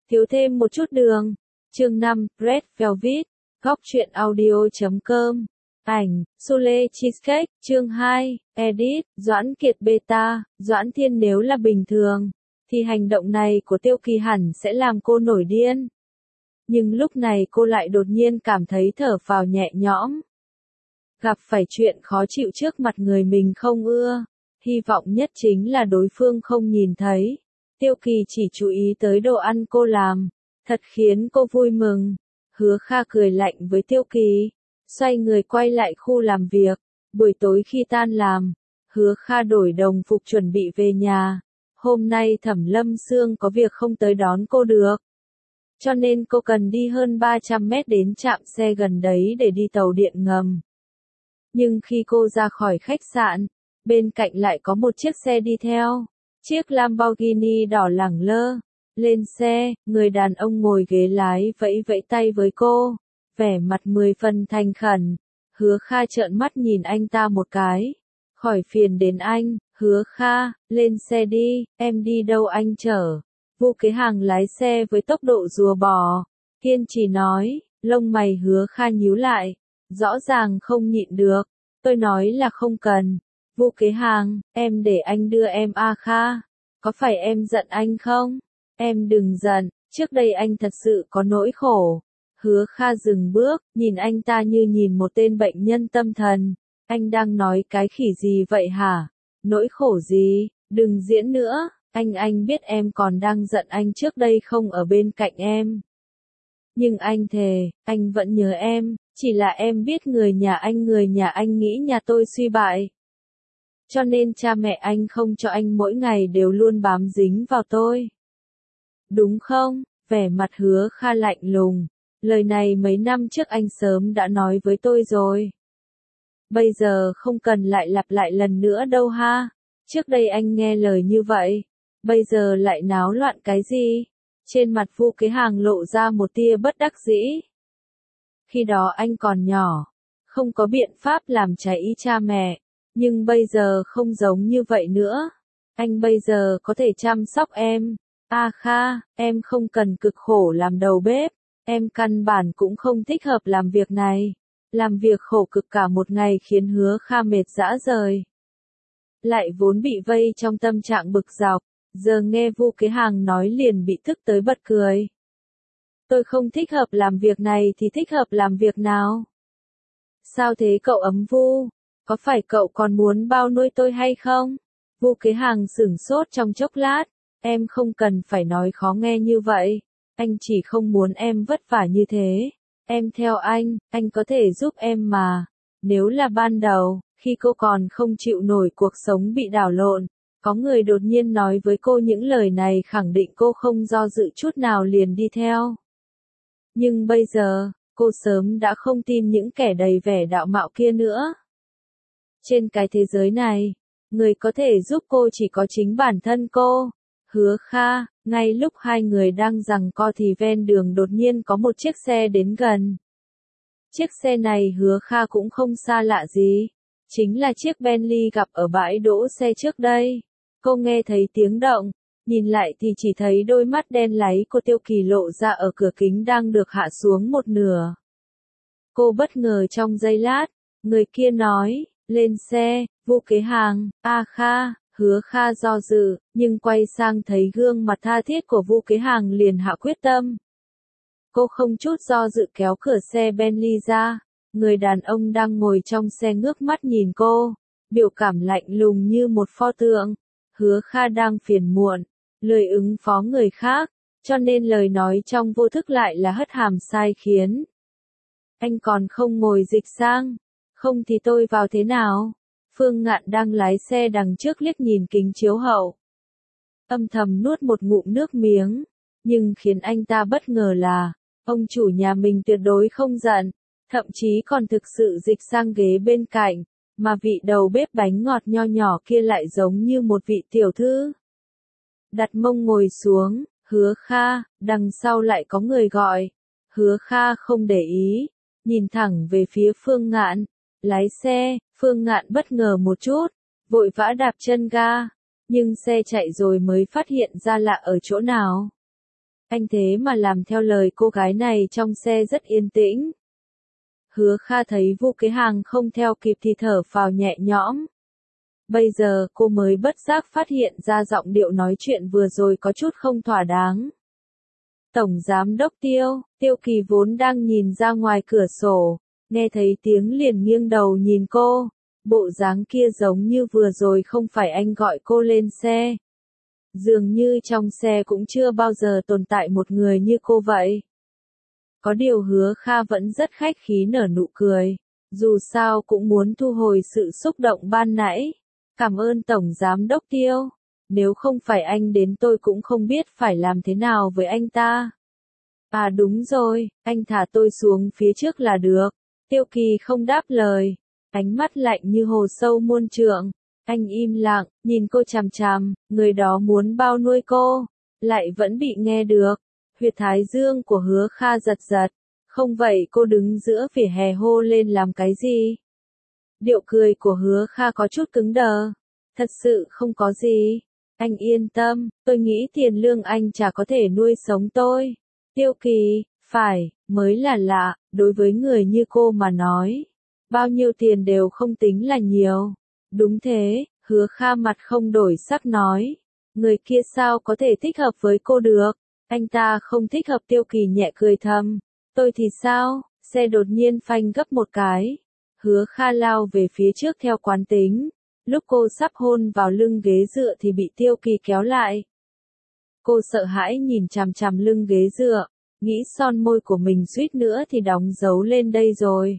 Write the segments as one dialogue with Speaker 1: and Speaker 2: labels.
Speaker 1: thiếu thêm một chút đường. Chương 5, Red Velvet, góc truyện audio.com. Ảnh, Sule Cheesecake, chương 2, edit, Doãn Kiệt beta, Doãn Thiên nếu là bình thường, thì hành động này của Tiêu Kỳ hẳn sẽ làm cô nổi điên. Nhưng lúc này cô lại đột nhiên cảm thấy thở phào nhẹ nhõm. Gặp phải chuyện khó chịu trước mặt người mình không ưa, hy vọng nhất chính là đối phương không nhìn thấy. Tiêu Kỳ chỉ chú ý tới đồ ăn cô làm, thật khiến cô vui mừng. Hứa Kha cười lạnh với Tiêu Kỳ, xoay người quay lại khu làm việc. Buổi tối khi tan làm, Hứa Kha đổi đồng phục chuẩn bị về nhà. Hôm nay Thẩm Lâm Sương có việc không tới đón cô được, cho nên cô cần đi hơn 300 mét đến trạm xe gần đấy để đi tàu điện ngầm. Nhưng khi cô ra khỏi khách sạn, bên cạnh lại có một chiếc xe đi theo. Chiếc Lamborghini đỏ lẳng lơ. Lên xe, người đàn ông ngồi ghế lái vẫy vẫy tay với cô, vẻ mặt 10 phần thành khẩn. Hứa Kha trợn mắt nhìn anh ta một cái. Khỏi phiền đến anh, Hứa Kha, lên xe đi, em đi đâu anh chở. Vu Kế Hàng lái xe với tốc độ rùa bò, kiên trì nói. Lông mày Hứa Kha nhíu lại, rõ ràng không nhịn được. Tôi nói là không cần. Vu Kế Hàng, em để anh đưa em a Kha. Có phải em giận anh không? Em đừng giận, trước đây anh thật sự có nỗi khổ. Hứa Kha dừng bước, nhìn anh ta như nhìn một tên bệnh nhân tâm thần. Anh đang nói cái khỉ gì vậy hả? Nỗi khổ gì? Đừng diễn nữa, anh biết em còn đang giận anh trước đây không ở bên cạnh em. Nhưng anh thề, anh vẫn nhớ em, chỉ là em biết người nhà anh nghĩ nhà tôi suy bại. Cho nên cha mẹ anh không cho anh mỗi ngày đều luôn bám dính vào tôi. Đúng không? Vẻ mặt Hứa Kha lạnh lùng. Lời này mấy năm trước anh sớm đã nói với tôi rồi. Bây giờ không cần lại lặp lại lần nữa đâu ha. Trước đây anh nghe lời như vậy. Bây giờ lại náo loạn cái gì? Trên mặt Vu Kế Hàng lộ ra một tia bất đắc dĩ. Khi đó anh còn nhỏ, không có biện pháp làm trái ý cha mẹ. Nhưng bây giờ không giống như vậy nữa. Anh bây giờ có thể chăm sóc em. A Kha, em không cần cực khổ làm đầu bếp. Em căn bản cũng không thích hợp làm việc này. Làm việc khổ cực cả một ngày khiến Hứa Kha mệt rã rời. Lại vốn bị vây trong tâm trạng bực dọc, giờ nghe Vu Kế Hàng nói liền bị tức tới bật cười. Tôi không thích hợp làm việc này thì thích hợp làm việc nào? Sao thế cậu Ấm Vu? Có phải cậu còn muốn bao nuôi tôi hay không? Vu Kế Hàng sửng sốt trong chốc lát. Em không cần phải nói khó nghe như vậy. Anh chỉ không muốn em vất vả như thế. Em theo anh có thể giúp em mà. Nếu là ban đầu, khi cô còn không chịu nổi cuộc sống bị đảo lộn, có người đột nhiên nói với cô những lời này khẳng định cô không do dự chút nào liền đi theo. Nhưng bây giờ, cô sớm đã không tin những kẻ đầy vẻ đạo mạo kia nữa. Trên cái thế giới này, người có thể giúp cô chỉ có chính bản thân cô. Hứa Kha, ngay lúc hai người đang giằng co thì ven đường đột nhiên có một chiếc xe đến gần. Chiếc xe này Hứa Kha cũng không xa lạ gì. Chính là chiếc Bentley gặp ở bãi đỗ xe trước đây. Cô nghe thấy tiếng động, nhìn lại thì chỉ thấy đôi mắt đen láy của Tiêu Kỳ lộ ra ở cửa kính đang được hạ xuống một nửa. Cô bất ngờ trong giây lát, người kia nói, lên xe, Vu Kế Hàng, A Kha. Hứa Kha do dự, nhưng quay sang thấy gương mặt tha thiết của Vu Kế Hàng liền hạ quyết tâm. Cô không chút do dự kéo cửa xe Bentley ra. Người đàn ông đang ngồi trong xe ngước mắt nhìn cô, biểu cảm lạnh lùng như một pho tượng. Hứa Kha đang phiền muộn, lười ứng phó người khác, cho nên lời nói trong vô thức lại là hất hàm sai khiến. Anh còn không ngồi dịch sang, không thì tôi vào thế nào? Phương Ngạn đang lái xe đằng trước liếc nhìn kính chiếu hậu. Âm thầm nuốt một ngụm nước miếng, nhưng khiến anh ta bất ngờ là, ông chủ nhà mình tuyệt đối không giận, thậm chí còn thực sự dịch sang ghế bên cạnh, mà vị đầu bếp bánh ngọt nho nhỏ kia lại giống như một vị tiểu thư. Đặt mông ngồi xuống, Hứa Kha, đằng sau lại có người gọi. Hứa Kha không để ý, nhìn thẳng về phía Phương Ngạn, lái xe. Phương Ngạn bất ngờ một chút, vội vã đạp chân ga, nhưng xe chạy rồi mới phát hiện ra lạ ở chỗ nào. Anh thế mà làm theo lời cô gái này trong xe rất yên tĩnh. Hứa Kha thấy Vu Kế Hàng không theo kịp thì thở phào nhẹ nhõm. Bây giờ cô mới bất giác phát hiện ra giọng điệu nói chuyện vừa rồi có chút không thỏa đáng. Tổng Giám đốc Tiêu Kỳ vốn đang nhìn ra ngoài cửa sổ, nghe thấy tiếng liền nghiêng đầu nhìn cô, bộ dáng kia giống như vừa rồi không phải anh gọi cô lên xe. Dường như trong xe cũng chưa bao giờ tồn tại một người như cô vậy. Có điều Hứa Kha vẫn rất khách khí nở nụ cười, dù sao cũng muốn thu hồi sự xúc động ban nãy. Cảm ơn Tổng Giám đốc Tiêu, nếu không phải anh đến tôi cũng không biết phải làm thế nào với anh ta. À đúng rồi, anh thả tôi xuống phía trước là được. Tiêu Kỳ không đáp lời, ánh mắt lạnh như hồ sâu muôn trượng. Anh im lặng, nhìn cô chằm chằm, người đó muốn bao nuôi cô, lại vẫn bị nghe được. Huyệt thái dương của Hứa Kha giật giật, không vậy cô đứng giữa vỉa hè hô lên làm cái gì? Điệu cười của Hứa Kha có chút cứng đờ. Thật sự không có gì. Anh yên tâm, tôi nghĩ tiền lương anh chả có thể nuôi sống tôi. Tiêu Kỳ, phải, mới là lạ, đối với người như cô mà nói. Bao nhiêu tiền đều không tính là nhiều. Đúng thế, Hứa Kha mặt không đổi sắc nói. Người kia sao có thể thích hợp với cô được? Anh ta không thích hợp. Tiêu Kỳ nhẹ cười thầm. Tôi thì sao? Xe đột nhiên phanh gấp một cái. Hứa Kha lao về phía trước theo quán tính. Lúc cô sắp hôn vào lưng ghế dựa thì bị Tiêu Kỳ kéo lại. Cô sợ hãi nhìn chằm chằm lưng ghế dựa, nghĩ son môi của mình suýt nữa thì đóng dấu lên đây rồi.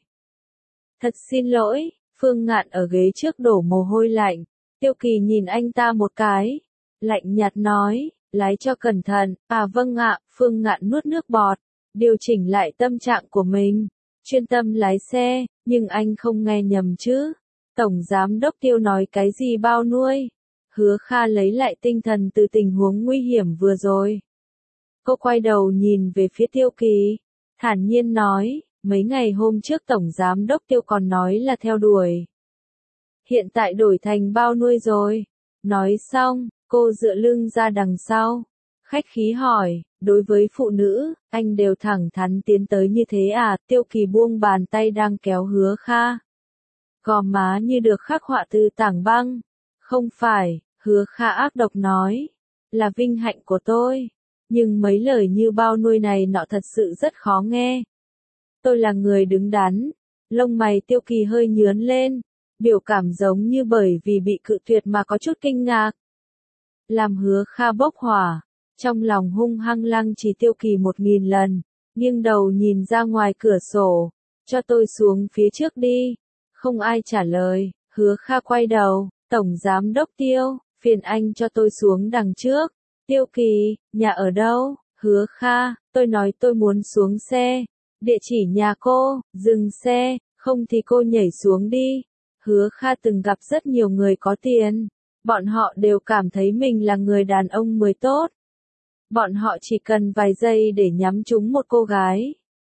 Speaker 1: Thật xin lỗi, Phương Ngạn ở ghế trước đổ mồ hôi lạnh. Tiêu Kỳ nhìn anh ta một cái, lạnh nhạt nói, lái cho cẩn thận. À vâng ạ. Phương Ngạn nuốt nước bọt, điều chỉnh lại tâm trạng của mình, chuyên tâm lái xe. Nhưng anh không nghe nhầm chứ? Tổng Giám đốc Tiêu nói cái gì bao nuôi? Hứa Kha lấy lại tinh thần từ tình huống nguy hiểm vừa rồi. Cô quay đầu nhìn về phía Tiêu Kỳ, thản nhiên nói, mấy ngày hôm trước Tổng Giám đốc Tiêu còn nói là theo đuổi. Hiện tại đổi thành bao nuôi rồi. Nói xong, cô dựa lưng ra đằng sau. Khách khí hỏi, đối với phụ nữ, anh đều thẳng thắn tiến tới như thế à? Tiêu Kỳ buông bàn tay đang kéo Hứa Kha. Gò má như được khắc họa từ tảng băng. Không phải, Hứa Kha ác độc nói. Là vinh hạnh của tôi. Nhưng mấy lời như bao nuôi này nọ thật sự rất khó nghe. Tôi là người đứng đắn. Lông mày Tiêu Kỳ hơi nhướn lên. Biểu cảm giống như bởi vì bị cự tuyệt mà có chút kinh ngạc. Làm Hứa Kha bốc hỏa. Trong lòng hung hăng lăng trì Tiêu Kỳ 1000 lần. Nghiêng đầu nhìn ra ngoài cửa sổ. Cho tôi xuống phía trước đi. Không ai trả lời. Hứa Kha quay đầu. Tổng Giám đốc Tiêu, phiền anh cho tôi xuống đằng trước. Tiêu Kỳ, nhà ở đâu? Hứa Kha, tôi nói tôi muốn xuống xe. Địa chỉ nhà cô, dừng xe, không thì cô nhảy xuống đi. Hứa Kha từng gặp rất nhiều người có tiền. Bọn họ đều cảm thấy mình là người đàn ông mới tốt. Bọn họ chỉ cần vài giây để nhắm trúng một cô gái.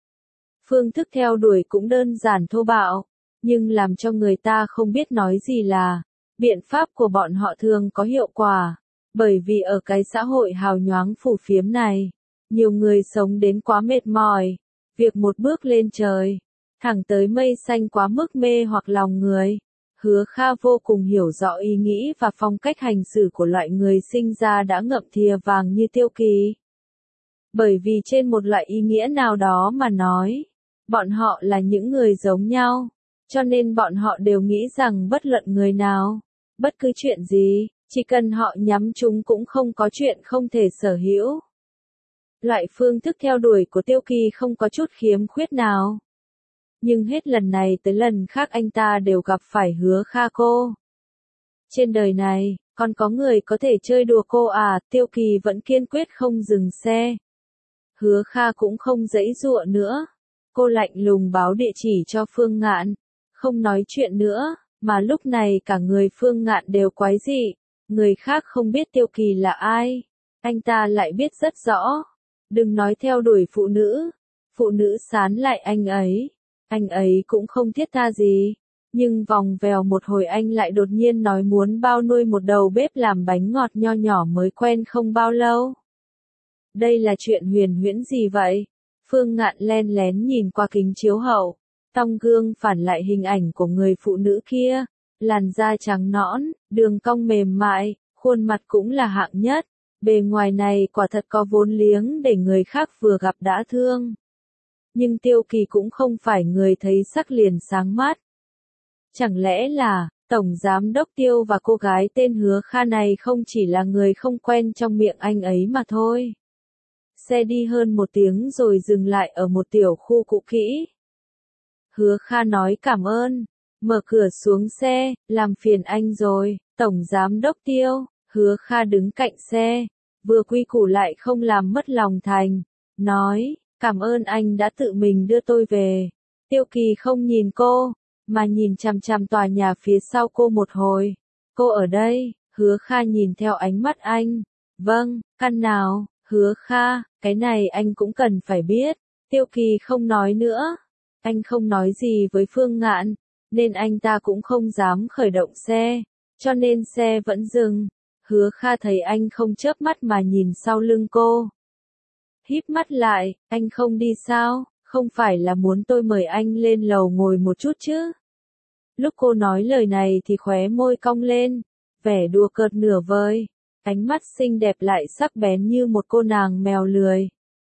Speaker 1: Phương thức theo đuổi cũng đơn giản thô bạo, nhưng làm cho người ta không biết nói gì là, biện pháp của bọn họ thường có hiệu quả. Bởi vì ở cái xã hội hào nhoáng phù phiếm này, nhiều người sống đến quá mệt mỏi. Việc một bước lên trời, thẳng tới mây xanh quá mức mê hoặc lòng người. Hứa Kha vô cùng hiểu rõ ý nghĩ và phong cách hành xử của loại người sinh ra đã ngậm thìa vàng như Tiêu Kỳ. Bởi vì trên một loại ý nghĩa nào đó mà nói, bọn họ là những người giống nhau, cho nên bọn họ đều nghĩ rằng bất luận người nào, bất cứ chuyện gì, chỉ cần họ nhắm chúng cũng không có chuyện không thể sở hữu. Loại phương thức theo đuổi của Tiêu Kỳ không có chút khiếm khuyết nào. Nhưng hết lần này tới lần khác anh ta đều gặp phải Hứa Kha cô. Trên đời này, còn có người có thể chơi đùa cô à? Tiêu Kỳ vẫn kiên quyết không dừng xe. Hứa Kha cũng không giãy giụa nữa. Cô lạnh lùng báo địa chỉ cho Phương Ngạn. Không nói chuyện nữa, mà lúc này cả người Phương Ngạn đều quái dị. Người khác không biết Tiêu Kỳ là ai. Anh ta lại biết rất rõ. Đừng nói theo đuổi phụ nữ sán lại anh ấy cũng không thiết tha gì. Nhưng vòng vèo một hồi anh lại đột nhiên nói muốn bao nuôi một đầu bếp làm bánh ngọt nho nhỏ mới quen không bao lâu. Đây là chuyện huyền huyễn gì vậy? Phương Ngạn len lén nhìn qua kính chiếu hậu. Trong gương phản lại hình ảnh của người phụ nữ kia. Làn da trắng nõn, đường cong mềm mại, khuôn mặt cũng là hạng nhất. Bề ngoài này quả thật có vốn liếng để người khác vừa gặp đã thương. Nhưng Tiêu Kỳ cũng không phải người thấy sắc liền sáng mắt. Chẳng lẽ là, Tổng Giám Đốc Tiêu và cô gái tên Hứa Kha này không chỉ là người không quen trong miệng anh ấy mà thôi. Xe đi hơn 1 tiếng rồi dừng lại ở một tiểu khu cũ kỹ. Hứa Kha nói cảm ơn, mở cửa xuống xe, làm phiền anh rồi, Tổng Giám Đốc Tiêu. Hứa Kha đứng cạnh xe, vừa quy củ lại không làm mất lòng thành, nói, cảm ơn anh đã tự mình đưa tôi về. Tiêu Kỳ không nhìn cô, mà nhìn chằm chằm tòa nhà phía sau cô một hồi. Cô ở đây, Hứa Kha nhìn theo ánh mắt anh. Vâng, căn nào, Hứa Kha, cái này anh cũng cần phải biết. Tiêu Kỳ không nói nữa. Anh không nói gì với Phương Ngạn, nên anh ta cũng không dám khởi động xe, cho nên xe vẫn dừng. Hứa Kha thấy anh không chớp mắt mà nhìn sau lưng cô. Híp mắt lại, anh không đi sao, không phải là muốn tôi mời anh lên lầu ngồi một chút chứ. Lúc cô nói lời này thì khóe môi cong lên, vẻ đùa cợt nửa vời, ánh mắt xinh đẹp lại sắc bén như một cô nàng mèo lười.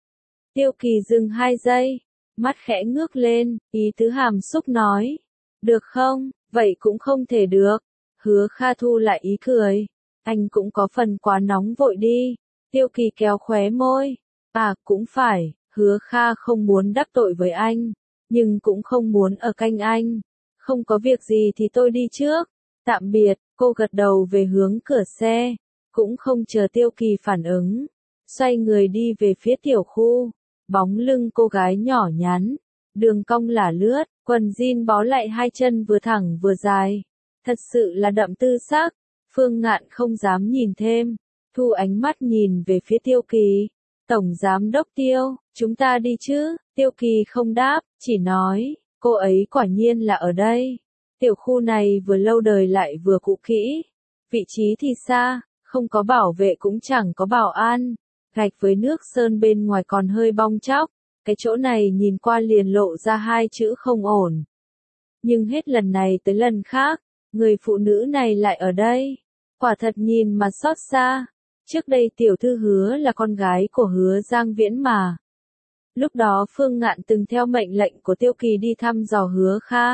Speaker 1: Tiêu Kỳ dừng 2 giây, mắt khẽ ngước lên, ý tứ hàm xúc nói. Được không, vậy cũng không thể được. Hứa Kha thu lại ý cười. Anh cũng có phần quá nóng vội đi. Tiêu Kỳ kéo khóe môi. À, cũng phải, Hứa Kha không muốn đắc tội với anh, nhưng cũng không muốn ở cạnh anh. Không có việc gì thì tôi đi trước. Tạm biệt, cô gật đầu về hướng cửa xe, cũng không chờ Tiêu Kỳ phản ứng. Xoay người đi về phía tiểu khu, bóng lưng cô gái nhỏ nhắn, đường cong lả lướt, quần jean bó lại 2 chân vừa thẳng vừa dài. Thật sự là đậm tư sắc. Phương Ngạn không dám nhìn thêm, thu ánh mắt nhìn về phía Tiêu Kỳ. Tổng Giám Đốc Tiêu, chúng ta đi chứ? Tiêu Kỳ không đáp, chỉ nói, cô ấy quả nhiên là ở đây. Tiểu khu này vừa lâu đời lại vừa cũ kỹ. Vị trí thì xa, không có bảo vệ cũng chẳng có bảo an. Gạch với nước sơn bên ngoài còn hơi bong tróc. Cái chỗ này nhìn qua liền lộ ra 2 chữ không ổn. Nhưng hết lần này tới lần khác, người phụ nữ này lại ở đây. Quả thật nhìn mà xót xa. Trước đây tiểu thư Hứa là con gái của Hứa Giang Viễn mà. Lúc đó Phương Ngạn từng theo mệnh lệnh của Tiêu Kỳ đi thăm dò Hứa Kha.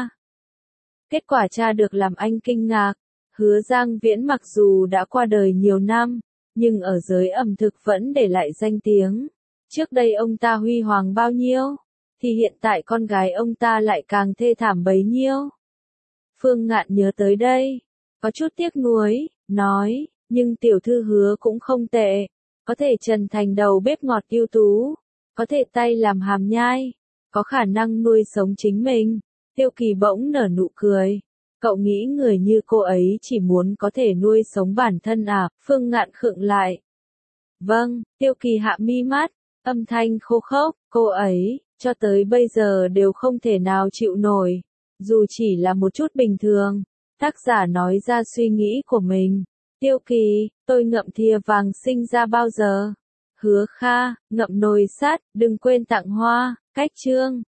Speaker 1: Kết quả tra được làm anh kinh ngạc. Hứa Giang Viễn mặc dù đã qua đời nhiều năm, nhưng ở giới ẩm thực vẫn để lại danh tiếng. Trước đây ông ta huy hoàng bao nhiêu, thì hiện tại con gái ông ta lại càng thê thảm bấy nhiêu. Phương Ngạn nhớ tới đây, có chút tiếc nuối, nói, nhưng tiểu thư Hứa cũng không tệ, có thể trần thành đầu bếp ngọt ưu tú, có thể tay làm hàm nhai, có khả năng nuôi sống chính mình. Tiêu Kỳ bỗng nở nụ cười. Cậu nghĩ người như cô ấy chỉ muốn có thể nuôi sống bản thân à? Phương Ngạn khựng lại. Vâng, Tiêu Kỳ hạ mi mắt, âm thanh khô khốc, cô ấy, cho tới bây giờ đều không thể nào chịu nổi. Dù chỉ là một chút bình thường, tác giả nói ra suy nghĩ của mình. Tiêu Kỳ, tôi ngậm thìa vàng sinh ra bao giờ? Hứa Kha, ngậm nồi sắt, đừng quên tặng hoa, cách chương.